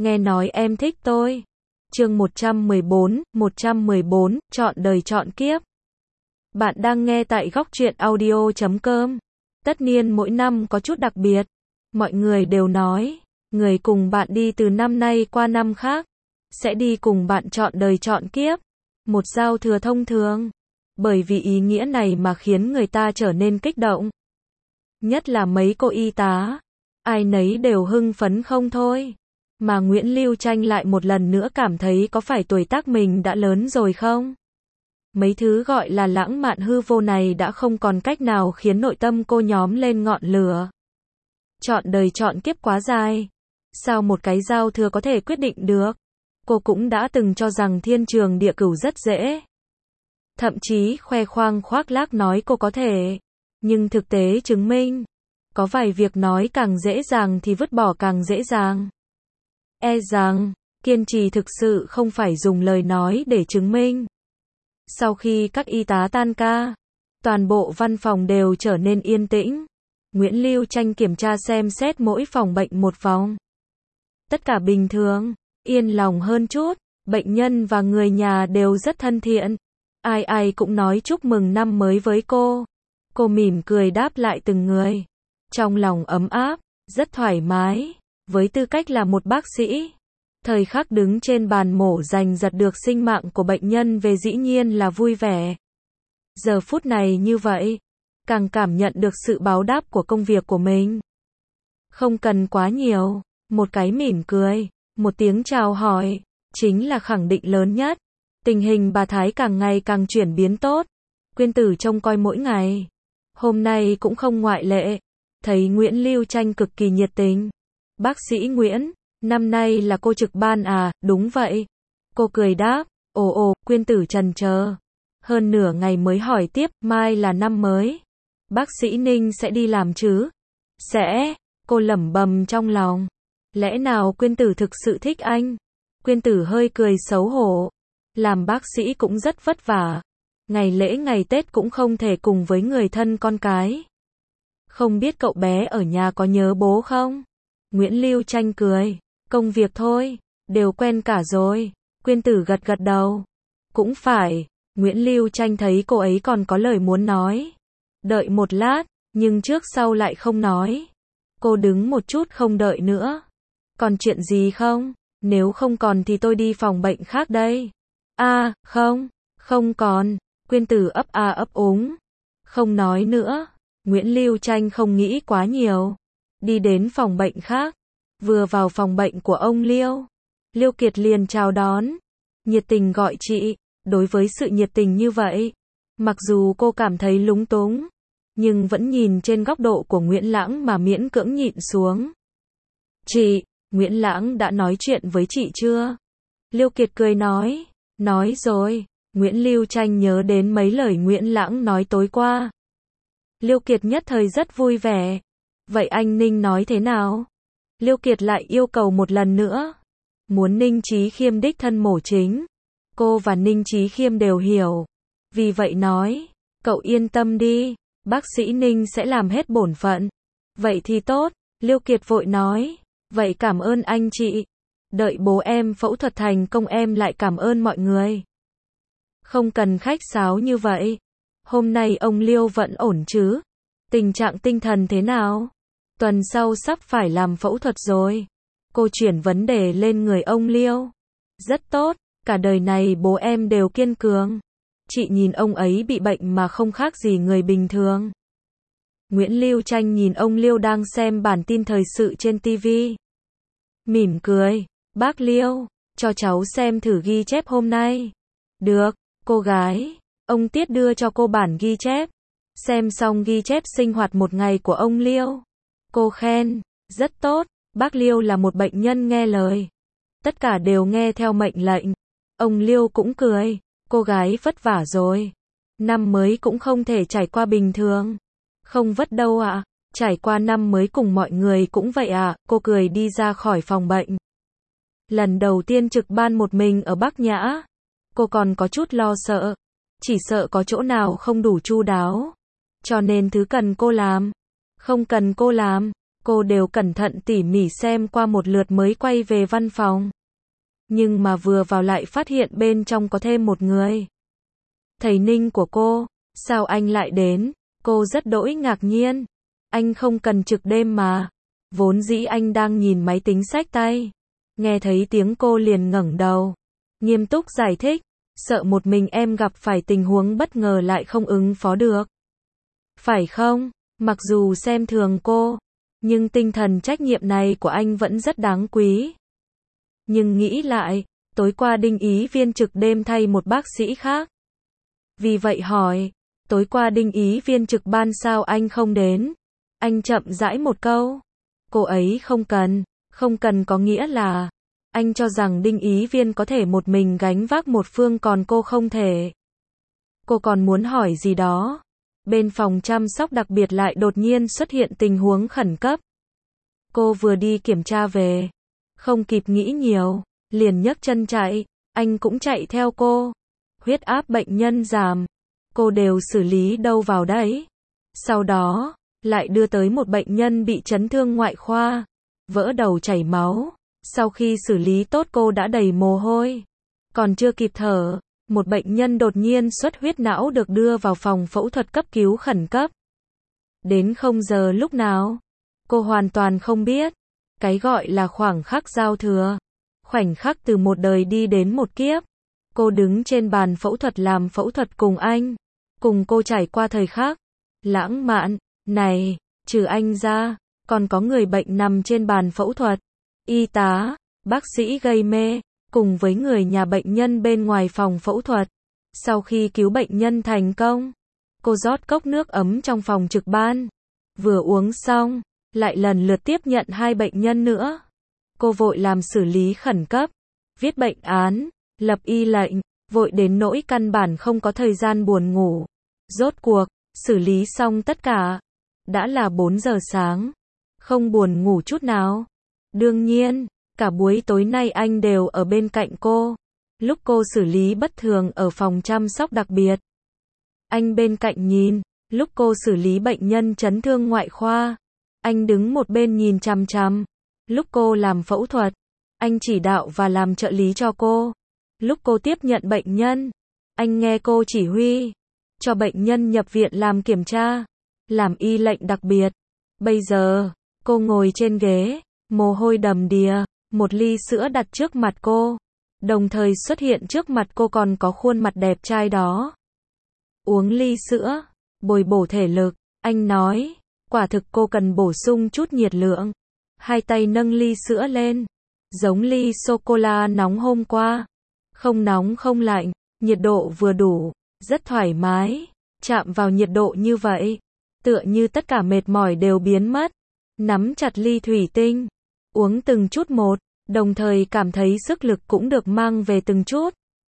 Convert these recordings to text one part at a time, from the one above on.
nghe nói em thích tôi. Chương 114, chọn đời chọn kiếp. Bạn đang nghe tại góc truyện audio.com. Tất niên mỗi năm có chút đặc biệt. Mọi người đều nói, người cùng bạn đi từ năm nay qua năm khác, sẽ đi cùng bạn chọn đời chọn kiếp. Một giao thừa thông thường. Bởi vì ý nghĩa này mà khiến người ta trở nên kích động. Nhất là mấy cô y tá. Ai nấy đều hưng phấn không thôi. Mà Nguyễn Lưu Tranh lại một lần nữa cảm thấy có phải tuổi tác mình đã lớn rồi không? Mấy thứ gọi là lãng mạn hư vô này đã không còn cách nào khiến nội tâm cô nhóm lên ngọn lửa. Chọn đời chọn kiếp quá dài. Sao một cái giao thừa có thể quyết định được? Cô cũng đã từng cho rằng thiên trường địa cửu rất dễ. Thậm chí khoe khoang khoác lác nói cô có thể. Nhưng thực tế chứng minh, có vài việc nói càng dễ dàng thì vứt bỏ càng dễ dàng. Rằng, kiên trì thực sự không phải dùng lời nói để chứng minh. Sau khi các y tá tan ca, toàn bộ văn phòng đều trở nên yên tĩnh. Nguyễn Lưu Tranh kiểm tra xem xét mỗi phòng bệnh một vòng. Tất cả bình thường, yên lòng hơn chút, bệnh nhân và người nhà đều rất thân thiện. Ai ai cũng nói chúc mừng năm mới với cô. Cô mỉm cười đáp lại từng người. Trong lòng ấm áp, rất thoải mái. Với tư cách là một bác sĩ, thời khắc đứng trên bàn mổ giành giật được sinh mạng của bệnh nhân về dĩ nhiên là vui vẻ. Giờ phút này như vậy, càng cảm nhận được sự báo đáp của công việc của mình. Không cần quá nhiều, một cái mỉm cười, một tiếng chào hỏi, chính là khẳng định lớn nhất. Tình hình bà Thái càng ngày càng chuyển biến tốt. Quyên Tử trông coi mỗi ngày. Hôm nay cũng không ngoại lệ. Thấy Nguyễn Lưu Tranh cực kỳ nhiệt tình. Bác sĩ Nguyễn, năm nay là cô trực ban à? Đúng vậy. Cô cười đáp. Ồ, Quyên Tử trần chờ. Hơn nửa ngày mới hỏi tiếp, mai là năm mới. Bác sĩ Ninh sẽ đi làm chứ? Sẽ. Cô lẩm bẩm trong lòng. Lẽ nào Quyên Tử thực sự thích anh? Quyên Tử hơi cười xấu hổ. Làm bác sĩ cũng rất vất vả. Ngày lễ ngày Tết cũng không thể cùng với người thân con cái. Không biết cậu bé ở nhà có nhớ bố không? Nguyễn Lưu Tranh cười. Công việc thôi, đều quen cả rồi. Quyên Tử gật gật đầu. Cũng phải. Nguyễn Lưu Tranh thấy cô ấy còn có lời muốn nói. Đợi một lát, nhưng trước sau lại không nói. Cô đứng một chút không đợi nữa. Còn chuyện gì không? Nếu không còn thì tôi đi phòng bệnh khác đây. Không còn. Quyên Tử ấp úng. Không nói nữa. Nguyễn Lưu Tranh không nghĩ quá nhiều. Đi đến phòng bệnh khác. Vừa vào phòng bệnh của ông Liêu. Liêu Kiệt liền chào đón. Nhiệt tình gọi chị. Đối với sự nhiệt tình như vậy, mặc dù cô cảm thấy lúng túng, nhưng vẫn nhìn trên góc độ của Nguyễn Lãng mà miễn cưỡng nhịn xuống. Chị, Nguyễn Lãng đã nói chuyện với chị chưa? Liêu Kiệt cười nói. Nói rồi. Nguyễn Lưu Tranh nhớ đến mấy lời Nguyễn Lãng nói tối qua. Liêu Kiệt nhất thời rất vui vẻ. Vậy anh Ninh nói thế nào? Liêu Kiệt lại yêu cầu một lần nữa. Muốn Ninh Chí Khiêm đích thân mổ chính. Cô và Ninh Chí Khiêm đều hiểu. Vì vậy nói, cậu yên tâm đi, bác sĩ Ninh sẽ làm hết bổn phận. Vậy thì tốt, Liêu Kiệt vội nói. Vậy cảm ơn anh chị. Đợi bố em phẫu thuật thành công em lại cảm ơn mọi người. Không cần khách sáo như vậy. Hôm nay ông Liêu vẫn ổn chứ? Tình trạng tinh thần thế nào? Tuần sau sắp phải làm phẫu thuật rồi. Cô chuyển vấn đề lên người ông Liêu. Rất tốt, cả đời này bố em đều kiên cường. Chị nhìn ông ấy bị bệnh mà không khác gì người bình thường. Nguyễn Lưu Tranh nhìn ông Liêu đang xem bản tin thời sự trên TV. Mỉm cười. Bác Liêu, cho cháu xem thử ghi chép hôm nay. Được, cô gái. Ông Tiết đưa cho cô bản ghi chép. Xem xong ghi chép sinh hoạt một ngày của ông Liêu. Cô khen, rất tốt, bác Liêu là một bệnh nhân nghe lời. Tất cả đều nghe theo mệnh lệnh. Ông Liêu cũng cười, cô gái vất vả rồi. Năm mới cũng không thể trải qua bình thường. Không vất đâu ạ, trải qua năm mới cùng mọi người cũng vậy ạ. Cô cười đi ra khỏi phòng bệnh. Lần đầu tiên trực ban một mình ở Bắc Nhã. Cô còn có chút lo sợ. Chỉ sợ có chỗ nào không đủ chu đáo. Cho nên thứ cần cô làm. Không cần cô làm. cô đều cẩn thận tỉ mỉ xem qua một lượt mới quay về văn phòng. Nhưng mà vừa vào lại phát hiện bên trong có thêm một người. Thầy Ninh của cô, sao anh lại đến? Cô rất đỗi ngạc nhiên. Anh không cần trực đêm mà. Vốn dĩ anh đang nhìn máy tính xách tay. Nghe thấy tiếng cô liền ngẩng đầu. Nghiêm túc giải thích. Sợ một mình em gặp phải tình huống bất ngờ lại không ứng phó được. Phải không? Mặc dù xem thường cô, nhưng tinh thần trách nhiệm này của anh vẫn rất đáng quý. Nhưng nghĩ lại, tối qua Đinh Ý Viên trực đêm thay một bác sĩ khác. Vì vậy hỏi, tối qua Đinh Ý Viên trực ban sao anh không đến? Anh chậm rãi một câu. Cô ấy không cần có nghĩa là, anh cho rằng Đinh Ý Viên có thể một mình gánh vác một phương còn cô không thể. Cô còn muốn hỏi gì đó. Bên phòng chăm sóc đặc biệt lại đột nhiên xuất hiện tình huống khẩn cấp. Cô vừa đi kiểm tra về, không kịp nghĩ nhiều, liền nhấc chân chạy, anh cũng chạy theo cô. Huyết áp bệnh nhân giảm, cô đều xử lý đâu vào đấy. Sau đó, lại đưa tới một bệnh nhân bị chấn thương ngoại khoa, vỡ đầu chảy máu. Sau khi xử lý tốt cô đã đầy mồ hôi. Còn chưa kịp thở, một bệnh nhân đột nhiên xuất huyết não được đưa vào phòng phẫu thuật cấp cứu khẩn cấp. Đến 0 giờ lúc nào? Cô hoàn toàn không biết. Cái gọi là khoảng khắc giao thừa. Khoảnh khắc từ một đời đi đến một kiếp. Cô đứng trên bàn phẫu thuật làm phẫu thuật cùng anh. Cùng cô trải qua thời khắc lãng mạn này, trừ anh ra, còn có người bệnh nằm trên bàn phẫu thuật. Y tá, bác sĩ gây mê, cùng với người nhà bệnh nhân bên ngoài phòng phẫu thuật. Sau khi cứu bệnh nhân thành công, cô rót cốc nước ấm trong phòng trực ban. Vừa uống xong, lại lần lượt tiếp nhận 2 bệnh nhân nữa. Cô vội làm xử lý khẩn cấp, viết bệnh án, lập y lệnh, vội đến nỗi căn bản không có thời gian buồn ngủ. Rốt cuộc, xử lý xong tất cả. Đã là 4 giờ sáng, không buồn ngủ chút nào. Đương nhiên, cả buổi tối nay anh đều ở bên cạnh cô. Lúc cô xử lý bất thường ở phòng chăm sóc đặc biệt, anh bên cạnh nhìn. Lúc cô xử lý bệnh nhân chấn thương ngoại khoa, anh đứng một bên nhìn chằm chằm. Lúc cô làm phẫu thuật, anh chỉ đạo và làm trợ lý cho cô. Lúc cô tiếp nhận bệnh nhân, anh nghe cô chỉ huy. Cho bệnh nhân nhập viện làm kiểm tra, làm y lệnh đặc biệt. Bây giờ, cô ngồi trên ghế, mồ hôi đầm đìa, một ly sữa đặt trước mặt cô. Đồng thời xuất hiện trước mặt cô còn có khuôn mặt đẹp trai đó. Uống ly sữa, bồi bổ thể lực, anh nói. Quả thực cô cần bổ sung chút nhiệt lượng. Hai tay nâng ly sữa lên, giống ly sô-cô-la nóng hôm qua. Không nóng không lạnh, nhiệt độ vừa đủ, rất thoải mái. Chạm vào nhiệt độ như vậy, tựa như tất cả mệt mỏi đều biến mất. Nắm chặt ly thủy tinh, uống từng chút một, đồng thời cảm thấy sức lực cũng được mang về từng chút.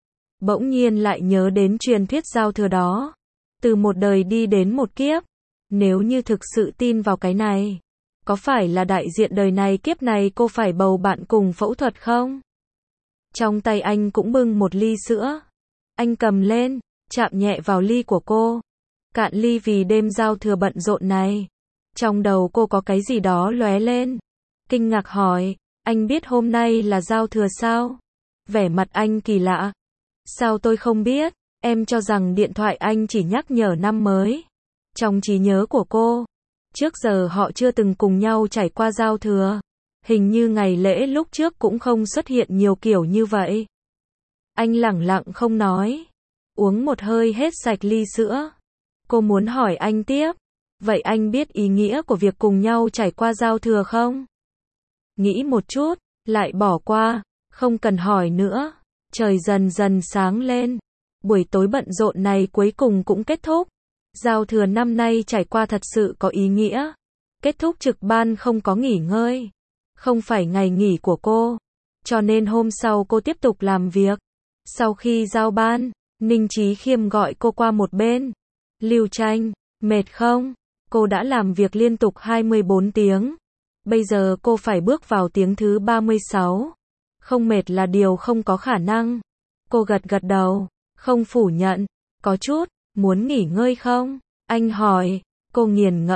Bỗng nhiên lại nhớ đến truyền thuyết giao thừa đó. Từ một đời đi đến một kiếp. Nếu như thực sự tin vào cái này, có phải là đại diện đời này kiếp này cô phải bầu bạn cùng phẫu thuật không? Trong tay anh cũng bưng một ly sữa. Anh cầm lên, chạm nhẹ vào ly của cô. Cạn ly vì đêm giao thừa bận rộn này. Trong đầu cô có cái gì đó lóe lên. Kinh ngạc hỏi, anh biết hôm nay là giao thừa sao? Vẻ mặt anh kỳ lạ. Sao tôi không biết? Em cho rằng điện thoại anh chỉ nhắc nhở năm mới. Trong trí nhớ của cô, trước giờ họ chưa từng cùng nhau trải qua giao thừa. Hình như ngày lễ lúc trước cũng không xuất hiện nhiều kiểu như vậy. Anh lẳng lặng không nói. Uống một hơi hết sạch ly sữa. Cô muốn hỏi anh tiếp. Vậy anh biết ý nghĩa của việc cùng nhau trải qua giao thừa không? Nghĩ một chút, lại bỏ qua. Không cần hỏi nữa. Trời dần dần sáng lên. Buổi tối bận rộn này cuối cùng cũng kết thúc. Giao thừa năm nay trải qua thật sự có ý nghĩa. Kết thúc trực ban không có nghỉ ngơi. Không phải ngày nghỉ của cô. Cho nên hôm sau cô tiếp tục làm việc. Sau khi giao ban, Ninh Chí Khiêm gọi cô qua một bên. Lưu Tranh, mệt không? Cô đã làm việc liên tục 24 tiếng. Bây giờ cô phải bước vào tiếng thứ 36. Không mệt là điều không có khả năng. Cô gật gật đầu, không phủ nhận. Có chút, muốn nghỉ ngơi không? Anh hỏi, cô nghiền ngẫm,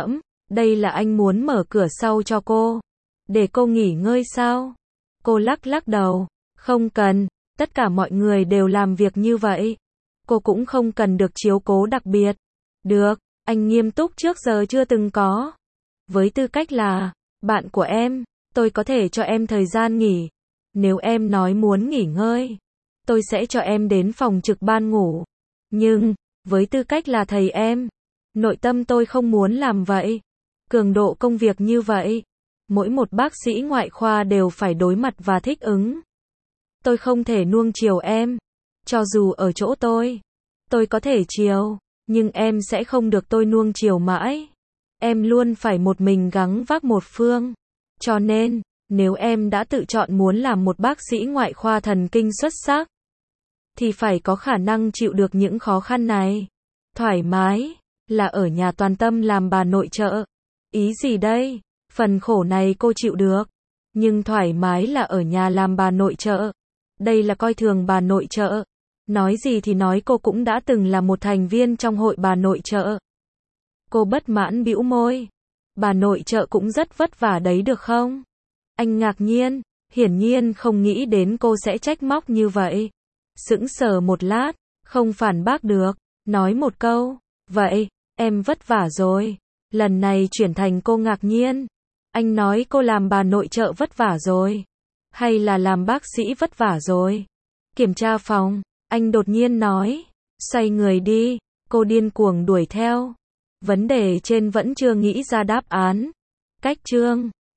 Đây là anh muốn mở cửa sau cho cô, để cô nghỉ ngơi sao? Cô lắc lắc đầu, không cần, tất cả mọi người đều làm việc như vậy. Cô cũng không cần được chiếu cố đặc biệt. Được, anh nghiêm túc trước giờ chưa từng có. Với tư cách là bạn của em, tôi có thể cho em thời gian nghỉ. Nếu em nói muốn nghỉ ngơi, tôi sẽ cho em đến phòng trực ban ngủ. Nhưng, với tư cách là thầy em, nội tâm tôi không muốn làm vậy. Cường độ công việc như vậy, mỗi một bác sĩ ngoại khoa đều phải đối mặt và thích ứng. Tôi không thể nuông chiều em. Cho dù ở chỗ tôi có thể chiều, nhưng em sẽ không được tôi nuông chiều mãi. Em luôn phải một mình gắng vác một phương. Cho nên, nếu em đã tự chọn muốn làm một bác sĩ ngoại khoa thần kinh xuất sắc, thì phải có khả năng chịu được những khó khăn này. Thoải mái, là ở nhà toàn tâm làm bà nội trợ. Ý gì đây? Phần khổ này cô chịu được. Nhưng thoải mái là ở nhà làm bà nội trợ. Đây là coi thường bà nội trợ. Nói gì thì nói, cô cũng đã từng là một thành viên trong hội bà nội trợ. Cô bất mãn bĩu môi. Bà nội trợ cũng rất vất vả đấy được không? Anh ngạc nhiên, hiển nhiên không nghĩ đến cô sẽ trách móc như vậy. Sững sờ một lát, không phản bác được, nói một câu, vậy, em vất vả rồi. Lần này chuyển thành cô ngạc nhiên. Anh nói cô làm bà nội trợ vất vả rồi, hay là làm bác sĩ vất vả rồi? Kiểm tra phòng, anh đột nhiên nói, xoay người đi, cô điên cuồng đuổi theo. Vấn đề trên vẫn chưa nghĩ ra đáp án. Cách chương